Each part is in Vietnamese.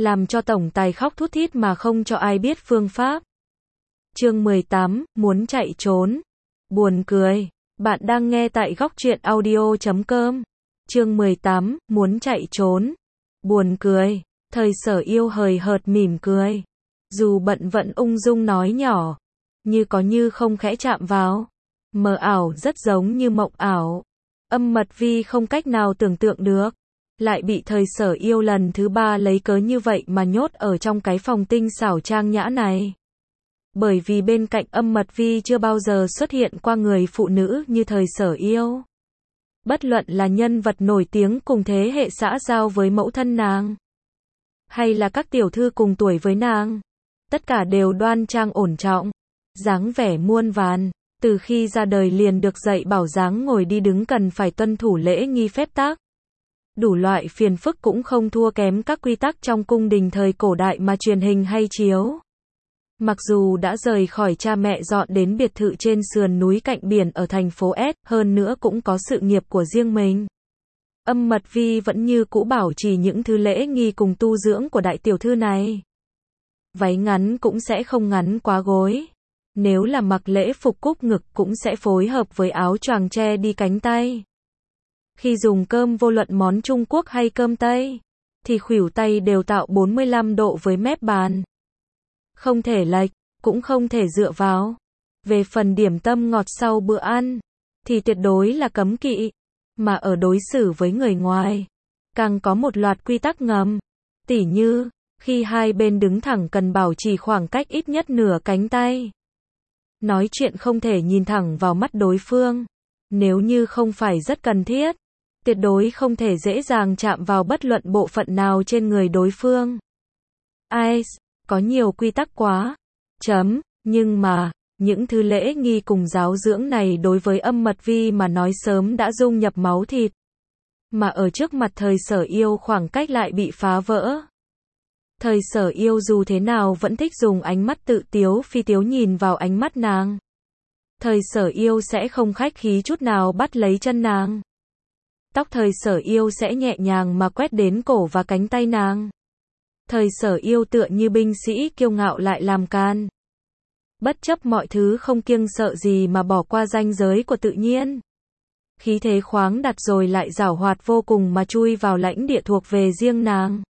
làm cho tổng tài khóc thút thít mà không cho ai biết phương pháp. Chương 18, muốn chạy trốn. Buồn cười. Bạn đang nghe tại góc truyện audio.com. Chương 18, muốn chạy trốn. Buồn cười. Thời Sở Yêu hời hợt mỉm cười. Dù bận vẫn ung dung nói nhỏ. Như có như không khẽ chạm vào. Mờ ảo rất giống như mộng ảo. Âm Mật Vi không cách nào tưởng tượng được. Lại bị Thời Sở Yêu lần thứ 3 lấy cớ như vậy mà nhốt ở trong cái phòng tinh xảo trang nhã này. Bởi vì bên cạnh Âm Mật Vi chưa bao giờ xuất hiện qua người phụ nữ như Thời Sở Yêu. Bất luận là nhân vật nổi tiếng cùng thế hệ xã giao với mẫu thân nàng, hay là các tiểu thư cùng tuổi với nàng, tất cả đều đoan trang ổn trọng, dáng vẻ muôn vàn, từ khi ra đời liền được dạy bảo dáng ngồi đi đứng cần phải tuân thủ lễ nghi phép tắc. Đủ loại phiền phức cũng không thua kém các quy tắc trong cung đình thời cổ đại mà truyền hình hay chiếu. Mặc dù đã rời khỏi cha mẹ dọn đến biệt thự trên sườn núi cạnh biển ở thành phố S, hơn nữa cũng có sự nghiệp của riêng mình. Âm Mật Vi vẫn như cũ bảo trì những thứ lễ nghi cùng tu dưỡng của đại tiểu thư này. Váy ngắn cũng sẽ không ngắn quá gối. Nếu là mặc lễ phục cúc ngực cũng sẽ phối hợp với áo choàng che đi cánh tay. Khi dùng cơm vô luận món Trung Quốc hay cơm Tây, thì khuỷu tay đều tạo 45 độ với mép bàn. Không thể lệch, cũng không thể dựa vào. Về phần điểm tâm ngọt sau bữa ăn, thì tuyệt đối là cấm kỵ. Mà ở đối xử với người ngoài, càng có một loạt quy tắc ngầm. Tỉ như, khi hai bên đứng thẳng cần bảo trì khoảng cách ít nhất nửa cánh tay. Nói chuyện không thể nhìn thẳng vào mắt đối phương. Nếu như không phải rất cần thiết, tuyệt đối không thể dễ dàng chạm vào bất luận bộ phận nào trên người đối phương. Ai, có nhiều quy tắc quá. Nhưng mà, những thứ lễ nghi cùng giáo dưỡng này đối với Âm Mật Vi mà nói sớm đã dung nhập máu thịt. Mà ở trước mặt Thời Sở Yêu khoảng cách lại bị phá vỡ. Thời Sở Yêu dù thế nào vẫn thích dùng ánh mắt tự tiếu phi tiếu nhìn vào ánh mắt nàng. Thời Sở Yêu sẽ không khách khí chút nào bắt lấy chân nàng. Tóc Thời Sở Yêu sẽ nhẹ nhàng mà quét đến cổ và cánh tay nàng. Thời Sở Yêu tựa như binh sĩ kiêu ngạo lại làm can. Bất chấp mọi thứ không kiêng sợ gì mà bỏ qua ranh giới của tự nhiên. Khí thế khoáng đạt rồi lại giảo hoạt vô cùng mà chui vào lãnh địa thuộc về riêng nàng.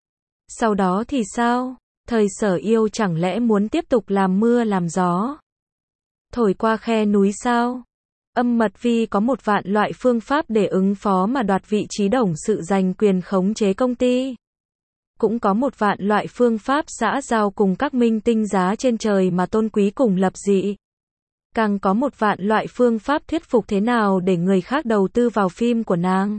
Sau đó thì sao? Thời Sở Yêu chẳng lẽ muốn tiếp tục làm mưa làm gió? Thổi qua khe núi sao? Âm Mật Vi có một vạn loại phương pháp để ứng phó mà đoạt vị trí董sự giành quyền khống chế công ty. Cũng có một vạn loại phương pháp xã giao cùng các minh tinh giá trên trời mà tôn quý cùng lập dị. Càng có một vạn loại phương pháp thuyết phục thế nào để người khác đầu tư vào phim của nàng.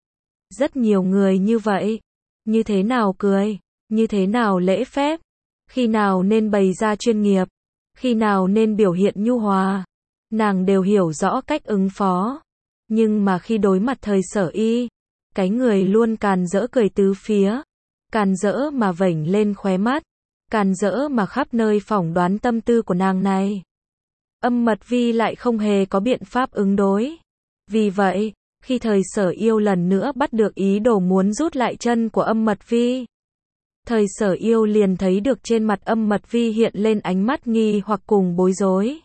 Rất nhiều người như vậy. Như thế nào cười, như thế nào lễ phép, khi nào nên bày ra chuyên nghiệp, khi nào nên biểu hiện nhu hòa. Nàng đều hiểu rõ cách ứng phó. Nhưng mà khi đối mặt Thời Sở Y, cái người luôn càn rỡ cười tứ phía. Càn rỡ mà vểnh lên khóe mắt, càn rỡ mà khắp nơi phỏng đoán tâm tư của nàng này. Âm Mật Vi lại không hề có biện pháp ứng đối. Vì vậy, khi Thời Sở Yêu lần nữa bắt được ý đồ muốn rút lại chân của Âm Mật Vi, Thời Sở Yêu liền thấy được trên mặt Âm Mật Vi hiện lên ánh mắt nghi hoặc cùng bối rối.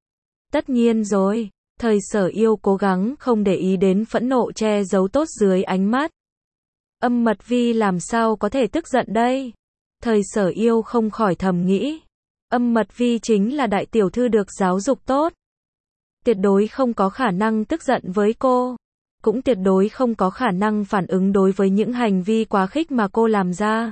Tất nhiên rồi, Thời Sở Yêu cố gắng không để ý đến phẫn nộ che giấu tốt dưới ánh mắt. Âm Mật Vi làm sao có thể tức giận đây? Thời Sở Yêu không khỏi thầm nghĩ. Âm Mật Vi chính là đại tiểu thư được giáo dục tốt. Tuyệt đối không có khả năng tức giận với cô. Cũng tuyệt đối không có khả năng phản ứng đối với những hành vi quá khích mà cô làm ra.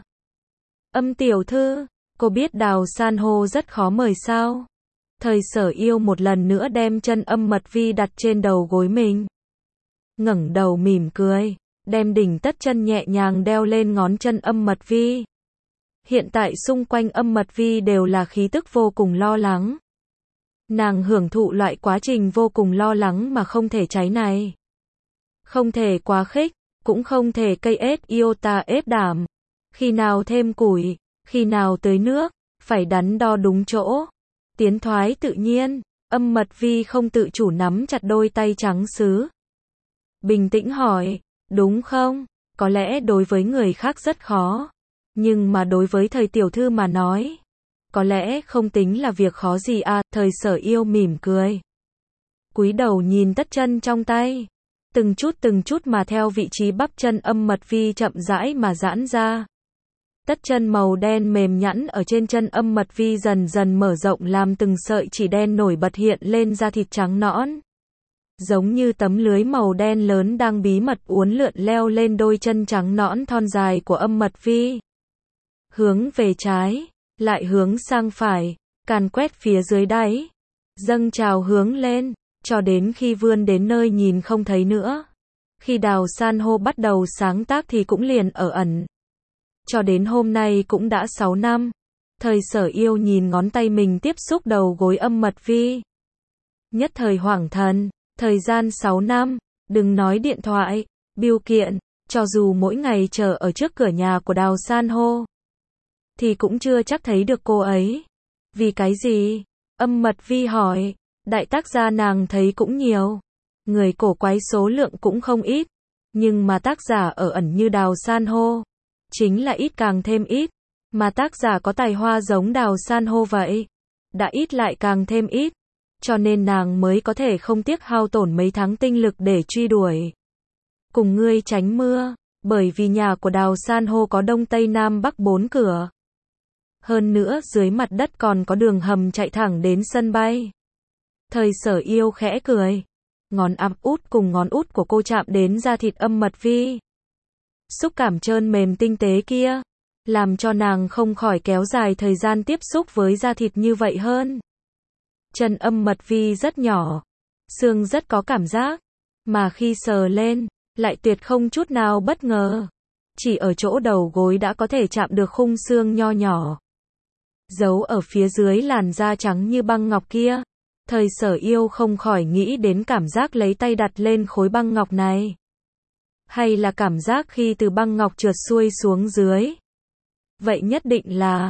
Âm tiểu thư, cô biết đào san hô rất khó mời sao? Thời Sở Yêu một lần nữa đem chân Âm Mật Vi đặt trên đầu gối mình. Ngẩng đầu mỉm cười. Đem đỉnh tất chân nhẹ nhàng đeo lên ngón chân Âm Mật Vi. Hiện tại xung quanh Âm Mật Vi đều là khí tức vô cùng lo lắng. Nàng hưởng thụ loại quá trình vô cùng lo lắng mà không thể cháy này. Không thể quá khích, cũng không thể cây ết iota ép đảm. Khi nào thêm củi, khi nào tưới nước, phải đắn đo đúng chỗ. Tiến thoái tự nhiên, Âm Mật Vi không tự chủ nắm chặt đôi tay trắng sứ. Bình tĩnh hỏi. Đúng không? Có lẽ đối với người khác rất khó. Nhưng mà đối với thời tiểu thư mà nói, có lẽ không tính là việc khó gì à, thời Sở Yêu mỉm cười. Cúi đầu nhìn tất chân trong tay, từng chút mà theo vị trí bắp chân Âm Mật Vi chậm rãi mà giãn ra. Tất chân màu đen mềm nhẵn ở trên chân Âm Mật Vi dần dần mở rộng làm từng sợi chỉ đen nổi bật hiện lên da thịt trắng nõn. Giống như tấm lưới màu đen lớn đang bí mật uốn lượn leo lên đôi chân trắng nõn thon dài của Âm Mật Vi. Hướng về trái, lại hướng sang phải, càn quét phía dưới đáy, dâng trào hướng lên, cho đến khi vươn đến nơi nhìn không thấy nữa. Khi đào san hô bắt đầu sáng tác thì cũng liền ở ẩn. Cho đến hôm nay cũng đã 6 năm. Thời Sở Yêu nhìn ngón tay mình tiếp xúc đầu gối Âm Mật Vi. Nhất thời hoảng thần, thời gian 6 năm, đừng nói điện thoại, bưu kiện, cho dù mỗi ngày chờ ở trước cửa nhà của đào san hô, thì cũng chưa chắc thấy được cô ấy. Vì cái gì? Âm Mật Vi hỏi. Đại tác gia nàng thấy cũng nhiều, người cổ quái số lượng cũng không ít, nhưng mà tác giả ở ẩn như đào san hô, chính là ít càng thêm ít, mà tác giả có tài hoa giống đào san hô vậy, đã ít lại càng thêm ít, cho nên nàng mới có thể không tiếc hao tổn mấy tháng tinh lực để truy đuổi. Cùng ngươi tránh mưa, bởi vì nhà của đào san hô có đông tây nam bắc 4 cửa. Hơn nữa dưới mặt đất còn có đường hầm chạy thẳng đến sân bay. Thời Sở Yêu khẽ cười. Ngón áp út cùng ngón út của cô chạm đến da thịt Âm Mật Vi. Xúc cảm trơn mềm tinh tế kia, làm cho nàng không khỏi kéo dài thời gian tiếp xúc với da thịt như vậy hơn. Chân Âm Mật Vi rất nhỏ, xương rất có cảm giác, mà khi sờ lên, lại tuyệt không chút nào bất ngờ. Chỉ ở chỗ đầu gối đã có thể chạm được khung xương nho nhỏ, giấu ở phía dưới làn da trắng như băng ngọc kia. Thời Sở Yêu không khỏi nghĩ đến cảm giác lấy tay đặt lên khối băng ngọc này. Hay là cảm giác khi từ băng ngọc trượt xuôi xuống dưới. Vậy nhất định là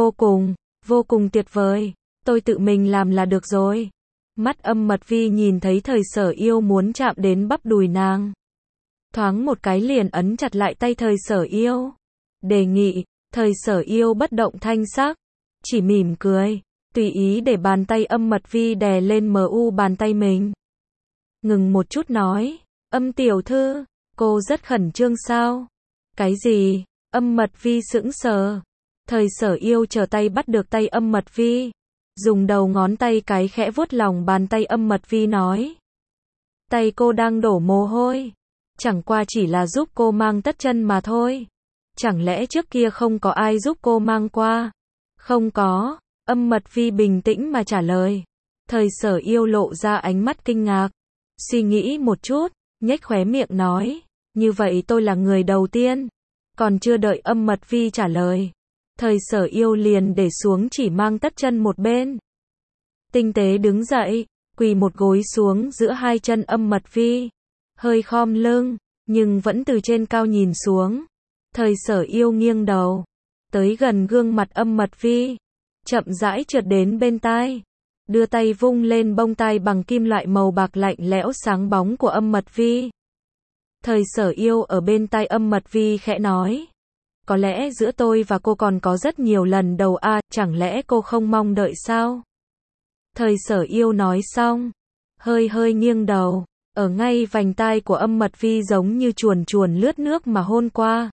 vô cùng tuyệt vời. Tôi tự mình làm là được rồi. Mắt Âm Mật Vi nhìn thấy thời Sở Yêu muốn chạm đến bắp đùi nàng, thoáng một cái liền ấn chặt lại tay thời Sở Yêu. Đề nghị. Thời Sở Yêu bất động thanh sắc, chỉ mỉm cười, tùy ý để bàn tay Âm Mật Vi đè lên bàn tay mình. Ngừng một chút nói, Âm tiểu thư, cô rất khẩn trương sao? Cái gì? Âm Mật Vi sững sờ. Thời Sở Yêu trở tay bắt được tay Âm Mật Vi, dùng đầu ngón tay cái khẽ vuốt lòng bàn tay Âm Mật Vi nói. Tay cô đang đổ mồ hôi, chẳng qua chỉ là giúp cô mang tất chân mà thôi. Chẳng lẽ trước kia không có ai giúp cô mang qua? Không có. Âm Mật Vi bình tĩnh mà trả lời. Thời Sở Yêu lộ ra ánh mắt kinh ngạc. Suy nghĩ một chút, nhếch khóe miệng nói. Như vậy tôi là người đầu tiên. Còn chưa đợi Âm Mật Vi trả lời, thời Sở Yêu liền để xuống chỉ mang tất chân một bên. Tinh tế đứng dậy, quỳ một gối xuống giữa hai chân Âm Mật Vi. Hơi khom lưng, nhưng vẫn từ trên cao nhìn xuống. Thời Sở Yêu nghiêng đầu, tới gần gương mặt Âm Mật Vi, chậm rãi trượt đến bên tai, đưa tay vung lên bông tai bằng kim loại màu bạc lạnh lẽo sáng bóng của Âm Mật Vi. Thời Sở Yêu ở bên tai Âm Mật Vi khẽ nói. Có lẽ giữa tôi và cô còn có rất nhiều lần đầu à, chẳng lẽ cô không mong đợi sao? Thời Sở Yêu nói xong, hơi nghiêng đầu, ở ngay vành tai của Âm Mật Vi giống như chuồn chuồn lướt nước mà hôn qua.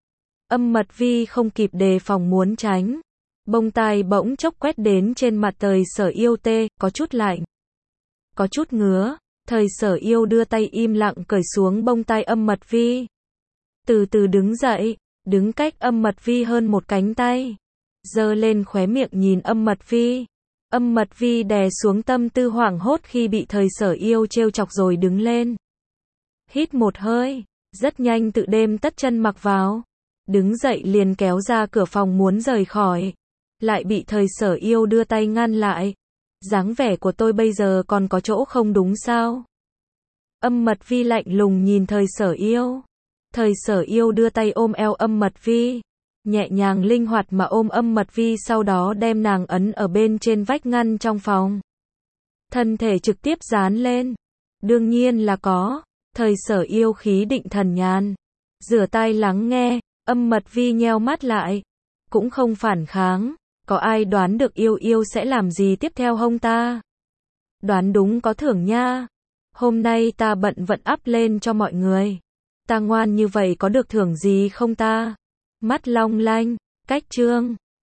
Âm Mật Vi không kịp đề phòng muốn tránh. Bông tai bỗng chốc quét đến trên mặt thời Sở Yêu tê, có chút lạnh, có chút ngứa. Thời Sở Yêu đưa tay im lặng cởi xuống bông tai Âm Mật Vi. Từ từ đứng dậy, đứng cách Âm Mật Vi hơn một cánh tay, giơ lên khóe miệng nhìn Âm Mật Vi. Âm Mật Vi đè xuống tâm tư hoảng hốt khi bị thời Sở Yêu trêu chọc rồi đứng lên. Hít một hơi, rất nhanh tự đêm tất chân mặc vào. Đứng dậy liền kéo ra cửa phòng muốn rời khỏi, lại bị thời Sở Yêu đưa tay ngăn lại. Dáng vẻ của tôi bây giờ còn có chỗ không đúng sao? Âm Mật Vi lạnh lùng nhìn thời Sở Yêu. Thời Sở Yêu đưa tay ôm eo Âm Mật Vi, nhẹ nhàng linh hoạt mà ôm Âm Mật Vi, sau đó đem nàng ấn ở bên trên vách ngăn trong phòng. Thân thể trực tiếp dán lên. Đương nhiên là có. Thời Sở Yêu khí định thần nhàn, rửa tai lắng nghe, Âm Mật Vi nheo mắt lại, cũng không phản kháng. Có ai đoán được Yêu Yêu sẽ làm gì tiếp theo không ta? Đoán đúng có thưởng nha. Hôm nay ta bận vận up lên cho mọi người. Ta ngoan như vậy có được thưởng gì không ta? Mắt long lanh, cách chương.